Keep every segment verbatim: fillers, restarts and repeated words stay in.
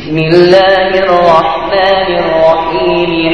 بسم الله الرحمن الرحيم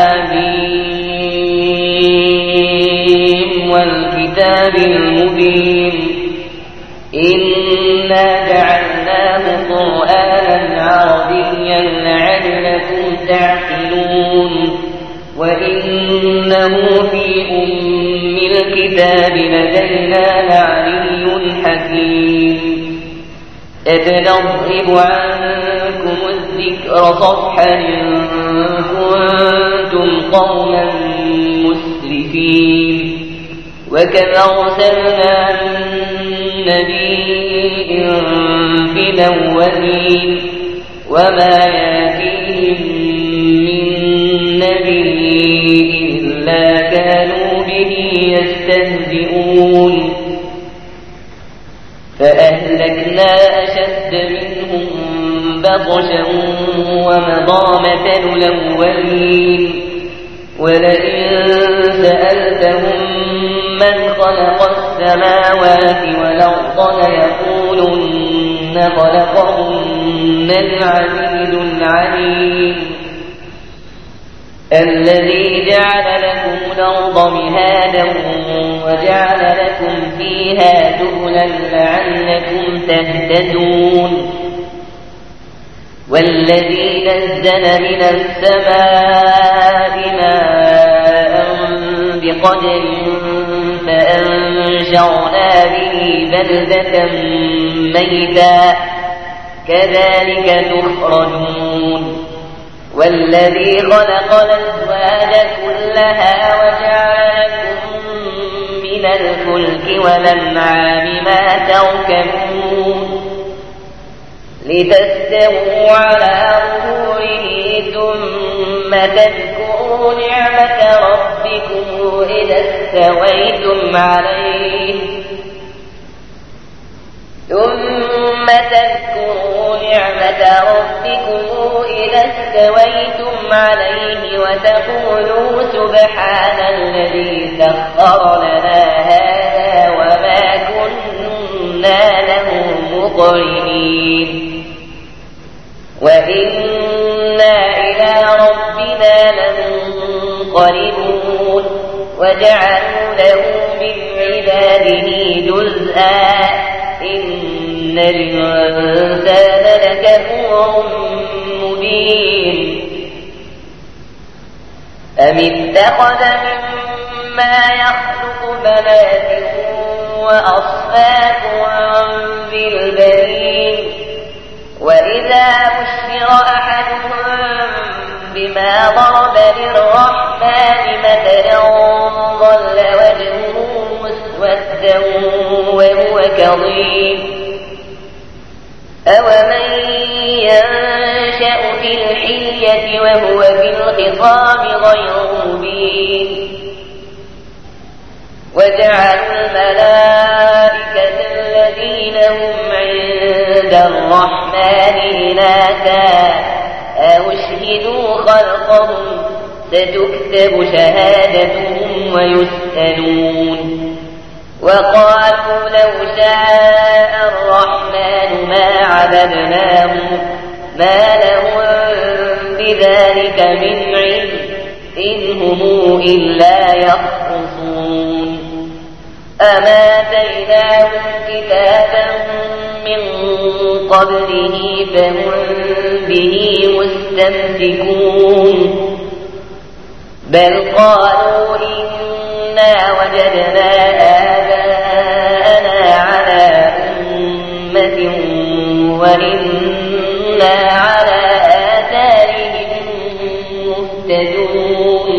حميم والكتاب المبين إنا جعلناه قرآنا عربيا لعلكم تعقلون وإنه في أم الكتاب لدينا لعلي حكيم أفنضرب عنكم الذكر صفحا إن كنتم قوما مسرفين وكم أرسلنا من نبي في الأولين وما يأتيهم من نبي إلا كانوا به يستهزئون فأهلكنا أشد منهم بطشا ومضى مثل الأولين ولئن سألتهم من خلق السماوات والأرض ليقولن خلقهن العزيز العليم الذي جعل لكم الأرض مهادا وجعل لكم فيها سبلا لعلكم تهتدون والذي نزل من السماء ماء بقدر فأنشرنا به بلدة ميتا كذلك تخرجون والذي خلق الأزواج كلها وجعل لكم من الفلك والأنعام ما تركبون لتستووا على ظهوره ثم تذكروا نعمة ربكم إذا استويتم عليه ثم تذكروا نعمة ربكم إذا استويتم عليه وتقولوا سبحان الذي سخر لنا هذا وما كنا له مقرنين وإنا إلى ربنا لمنقلبون وجعلوا له من عباده جزءا إن الإنسان لكفور مبين أم اتخذ مما يخلق بنات وأصفاكم بالبنين وإذا بشر أحدهم بما ضرب للرحمن مثلا ظل وجهه مسودا وهو كظيم أومن ينشأ في الحلية وهو في الخصام غير مبين وجعلوا الملائكة الذين هم عند الرحمن إناثا أشهدوا خلقهم ستكتب شهادتهم ويسألون وقالوا لو شاء الرحمن ما عبدناه ما لهم بذلك من علم إن هم إلا يخرصون أما آتيناهم كتابا من قبله فهم به مستمسكون بل قالوا إنا وجدنا آباءنا على أمة وإنا على آثارهم مهتدون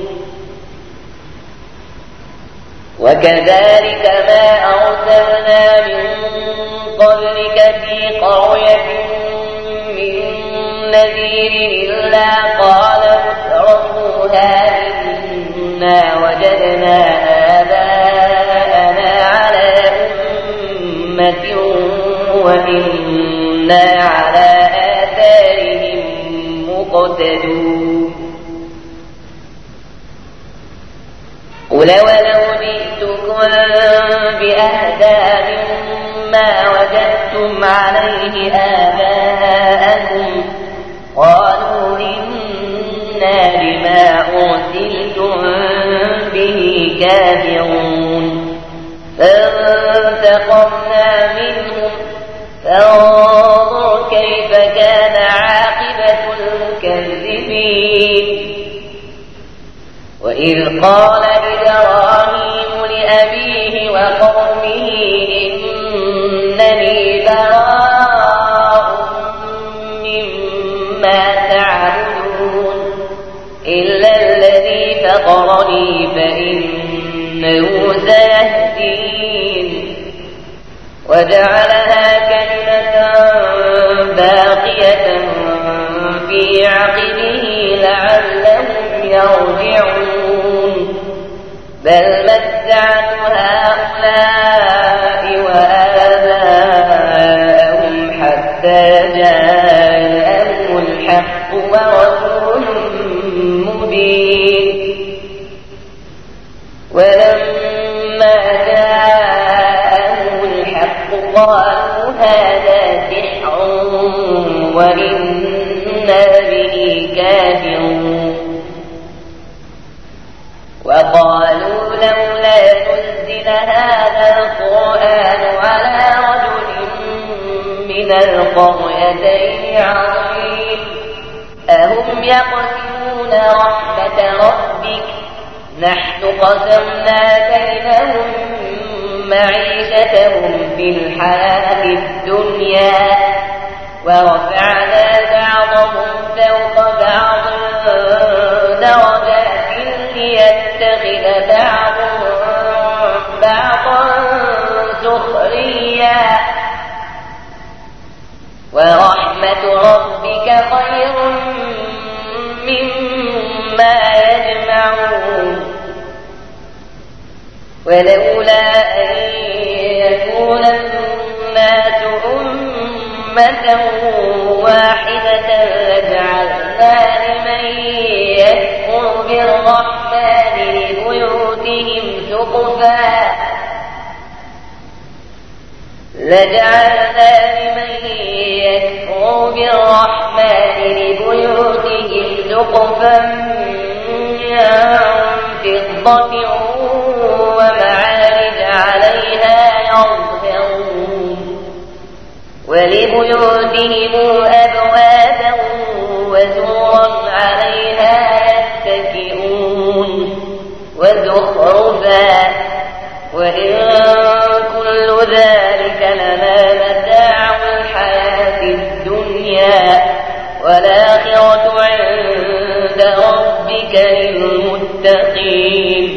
وكذلك ما أرسلنا من قبلك في قرية من نذير إلا قال مترفوها إنا وجدنا آباءنا على أمة وإنا على آثارهم مقتدون قل ولو جئتكم بأهدى مما وجدتم عليه آباءكم أرسلتم به كافرون فانتقمنا منهم فانظر كيف كان عاقبة المكذبين وإذ قال إبراهيم لأبيه وقومه إنني براء مما تعبدون إلا الذي فطرني فإنه سيهدين وجعلها كلمة باقية في عقبه لعلهم يرجعون بل متعت هؤلاء وآباءهم حتى جاءهم الحق ورسول مبين ولما جاءهم الحق قالوا هذا سحر وإنا به كافرون وقالوا لولا نزل هذا القرآن على رجل من القريتين عظيم أهم يقسمون رحمة ربك نحن قسمنا بينهم معيشتهم في الحياة الدنيا ورفعنا بعضهم فوق بعض درجات ليتخذ بعضهم بعضا سخريا ورحمة ربك خير مما يجمعون ولولا أن يكون الناس أمة واحدة لجعلنا لمن يكفر بالرحمن لبيوتهم سقفا لجعلنا لمن يكفر بالرحمن لبيوتهم سقفا من فضة ومعارج عليها يظهرون ولبيوتهم أبوابا وسررا عليها يتكئون وزخرفا وإن كل ذلك لما متاع الحياة الدنيا والآخرة عند ربك للمتقين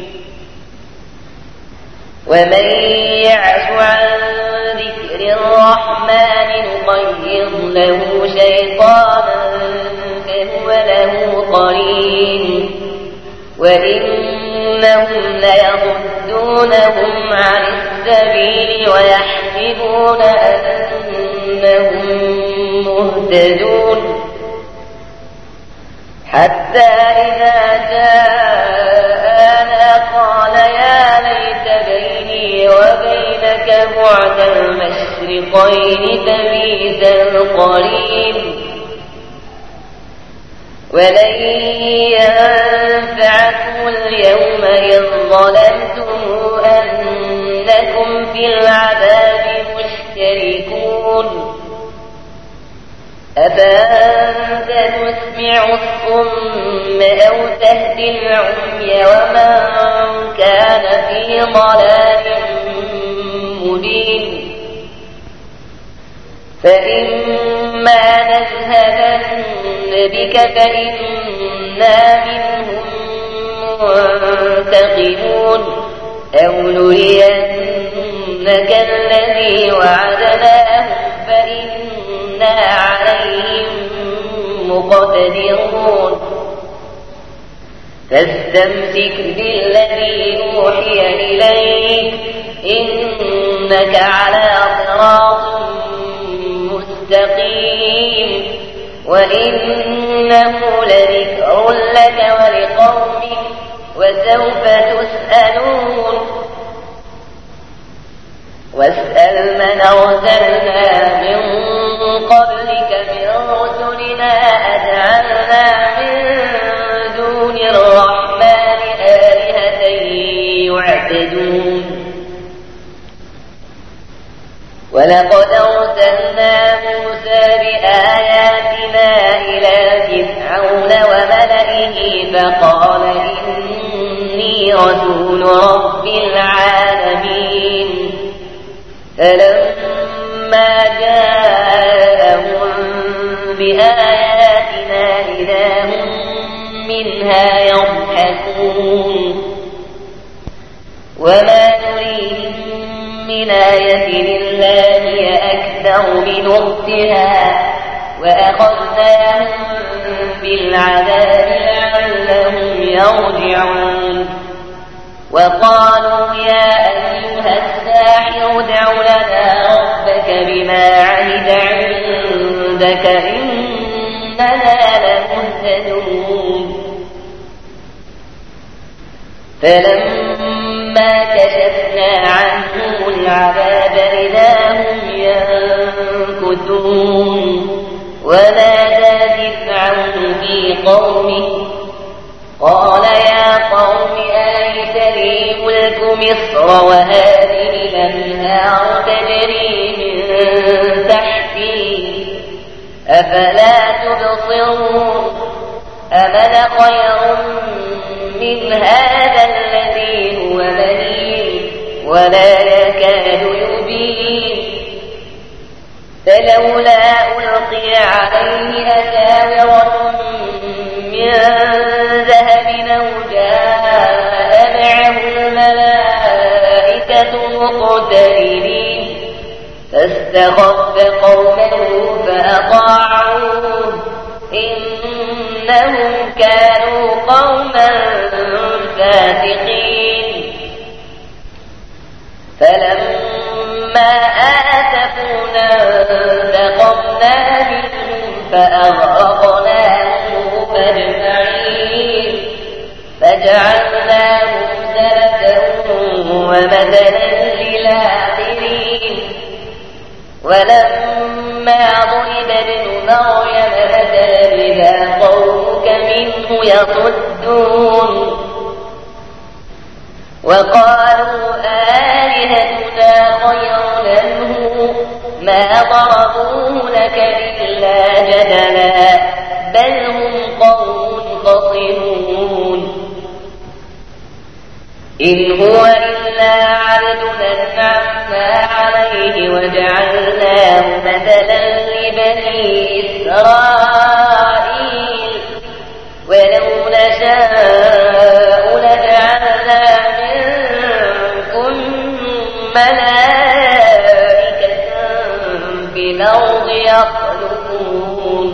ومن يعش عن ذكر الرحمن نقيض له شيطانا فهو له قرين وإنهم ليصدونهم عن السبيل ويحسبون أنهم مهتدون حتى إذا جاءنا قال يا ليت بيني وبينك بعد المشرقين تميز القريب ولن ينفعكم اليوم إذ ظلمتم أنكم في العذاب مشتركون أفأنت تسمع الصم أو تهدي العمي ومن كان في ضلال مبين فإما نذهبن بك فإنا منهم منتقمون أو نرينك الذي وعدناهم فإنا عليهم مقتدرون فاستمسك بالذي أوحي إليك إنك على صراط مستقيم وإنه لذكر لك ولقومك وسوف تسألون واسأل من أرسلنا من قبلك من رسلنا أجعلنا من دون فقال إني رسول رب العالمين. فلما جاءهم بآياتنا إذا هم منها يضحكون. وما نريهم من آية إلا هي أكثر من أختها وأخذناهم بالعذاب لعلهم يرجعون. وقالوا يا أيها الساحر ادع لنا ربك بما عهد عندك إننا لمهتدون. فلما كشفنا عنهم العذاب إذا هم ينكثون. ونادى فرعون في قومه قال يا قوم أليس لي ملك مصر وهذه الأنهار تجري من تحتي أفلا تبصرون. أمن خير من هذا الذي هو مهين ولا يكاد يبين. فلولا ألقي عليه أساورة من ذهب أو جاء معه الملائكة مقترنين. فاستخف قومه فأطاعوه إنهم كانوا قوما فاسقين. فلما آسفونا انتقمنا منهم فأغرقناهم أجمعين. فجعلناهم سلفا ومثلا للآخرين. ولما ضرب ابن مريم مثلا إذا قومك منه يصدون. وقالوا آلهتنا خير منه ما ضربوه لك إلا جدلا بل هم قوم خصمون. إن هو إلا عبد أنعمنا عليه وجعلناه مثلا لبني إسرائيل. ولو نشاء لجعلنا منكم ملائكة في الأرض يخلقون.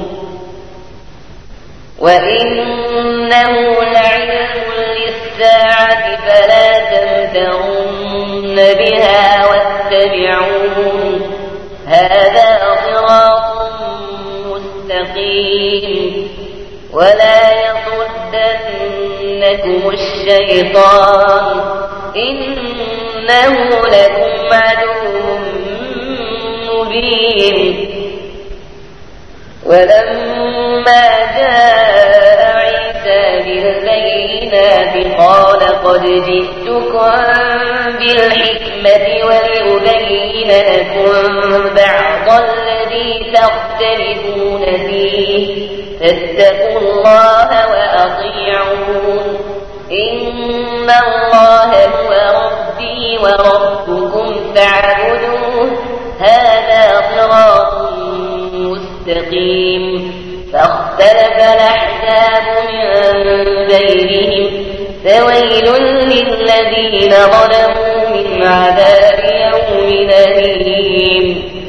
وإنه لعلم للساعة فلا تمترن بها واتبعون هذا صراط مستقيم. ولا يصدنكم الشيطان إنه لكم عدو مبين. ولما جاء عيسى بالبينات قال قد جئتكم بالحكمة ولأبين لكم بعض الذي تختلفون فيه فاتقوا الله وأطيعون. إن الله هو ربي وربكم فاعبدوه هذا صراط مستقيم. فاختلف الأحزاب من بينهم فويل للذين ظلموا من عذاب يوم أليم.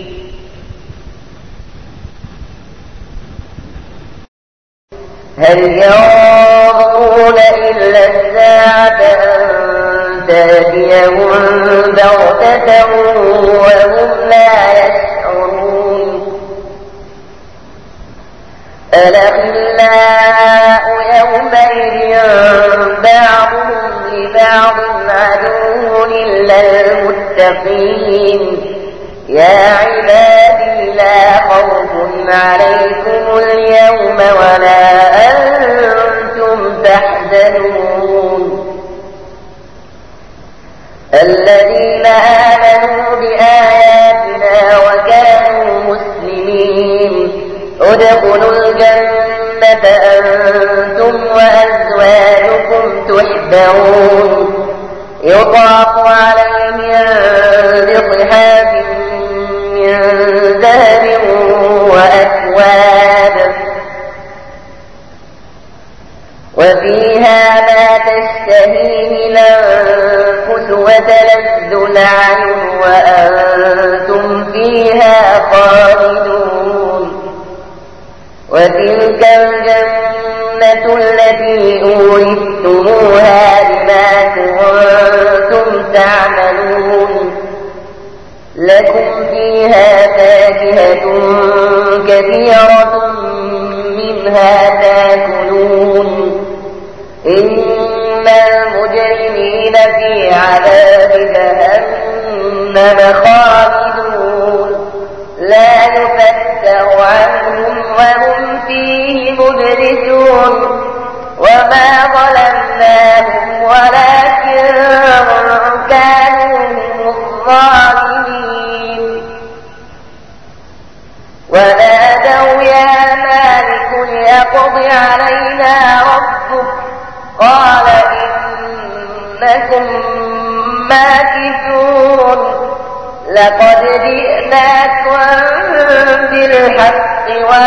هل ينظرون إلا الساعة أن تأتيهم بغتة وهم لا يشعرون. الأخلاء يومئذ بعضهم لبعض عدو إلا المتقين. يا عبادي لا خوف عليكم اليوم ولا أنتم تحزنون. الذين آمنوا بآياتنا وكانوا مسلمين ادخلوا الجنة أنتم وأزواجكم تحبرون يطاف عليهم بصحاف من ذهب وأكواب وفيها ما تشتهيه الأنفس وتلذ الأعين وأنتم فيها خالدون وتلك الجنة التي أورثتموها بما كنتم تعملون لكم فيها فاكهة كثيرة منها تاكلون إن المجرمين في عذاب جهنم خالدون لا يفتر عنهم وهم فيه مبلسون وما ظلمناهم ولكن كانوا هم الظالمين ونادوا يا مالك ليقض علينا ربك قال إنكم ماكثون لقد جئناكم بالحق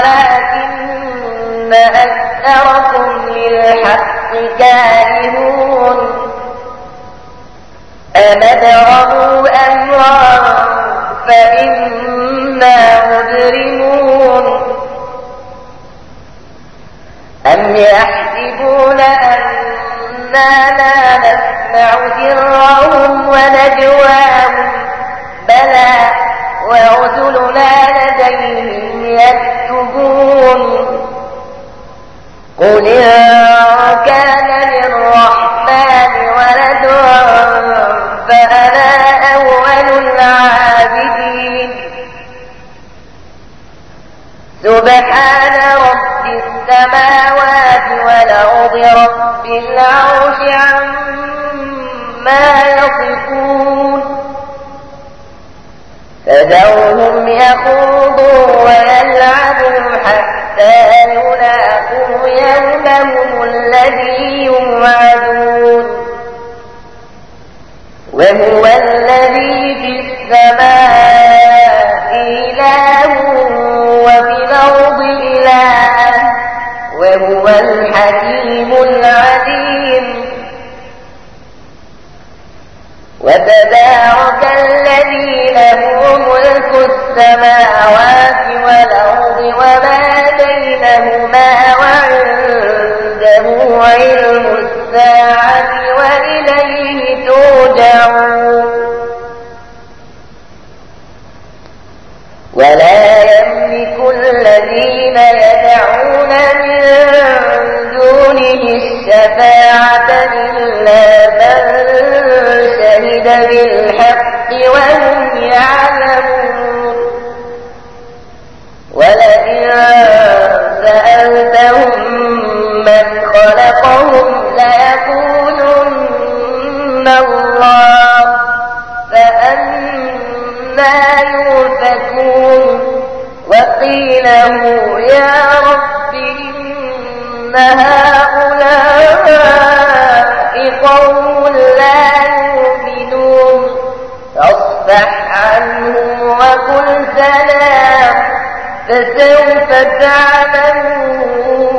ولكن أكثركم للحق كارهون أم أبرموا أمرا فإنا مجرمون أم يحسبون أننا لا نسمع سرهم ونجواهم بلى ورسلنا لديهم يكتبون قل إن كان للرحمن ولد فأنا أول العابدين سبحان رب السماوات والأرض رب العرش عما يصفون فذرهم يخوضوا ويلعبوا حتى يلاقوا يومهم الذي يوعدون وهو الذي في السماء إله وفي الأرض إله وهو الحكيم العليم وتبارك الذي له ملك السماوات والأرض وما بينهما وعنده علم الساعة وإليه ترجعون ولا يملك الذين يدعون من دونه الشفاعة إلا من شهد بالحق وهم يعلمون ولئن سألتهم من خلقهم ليقولن الله فأنى يؤفكون وقيل يا رب إن هؤلاء قوم لا يؤمنون فاصفح عنهم وقل سلام فسوف تعلمون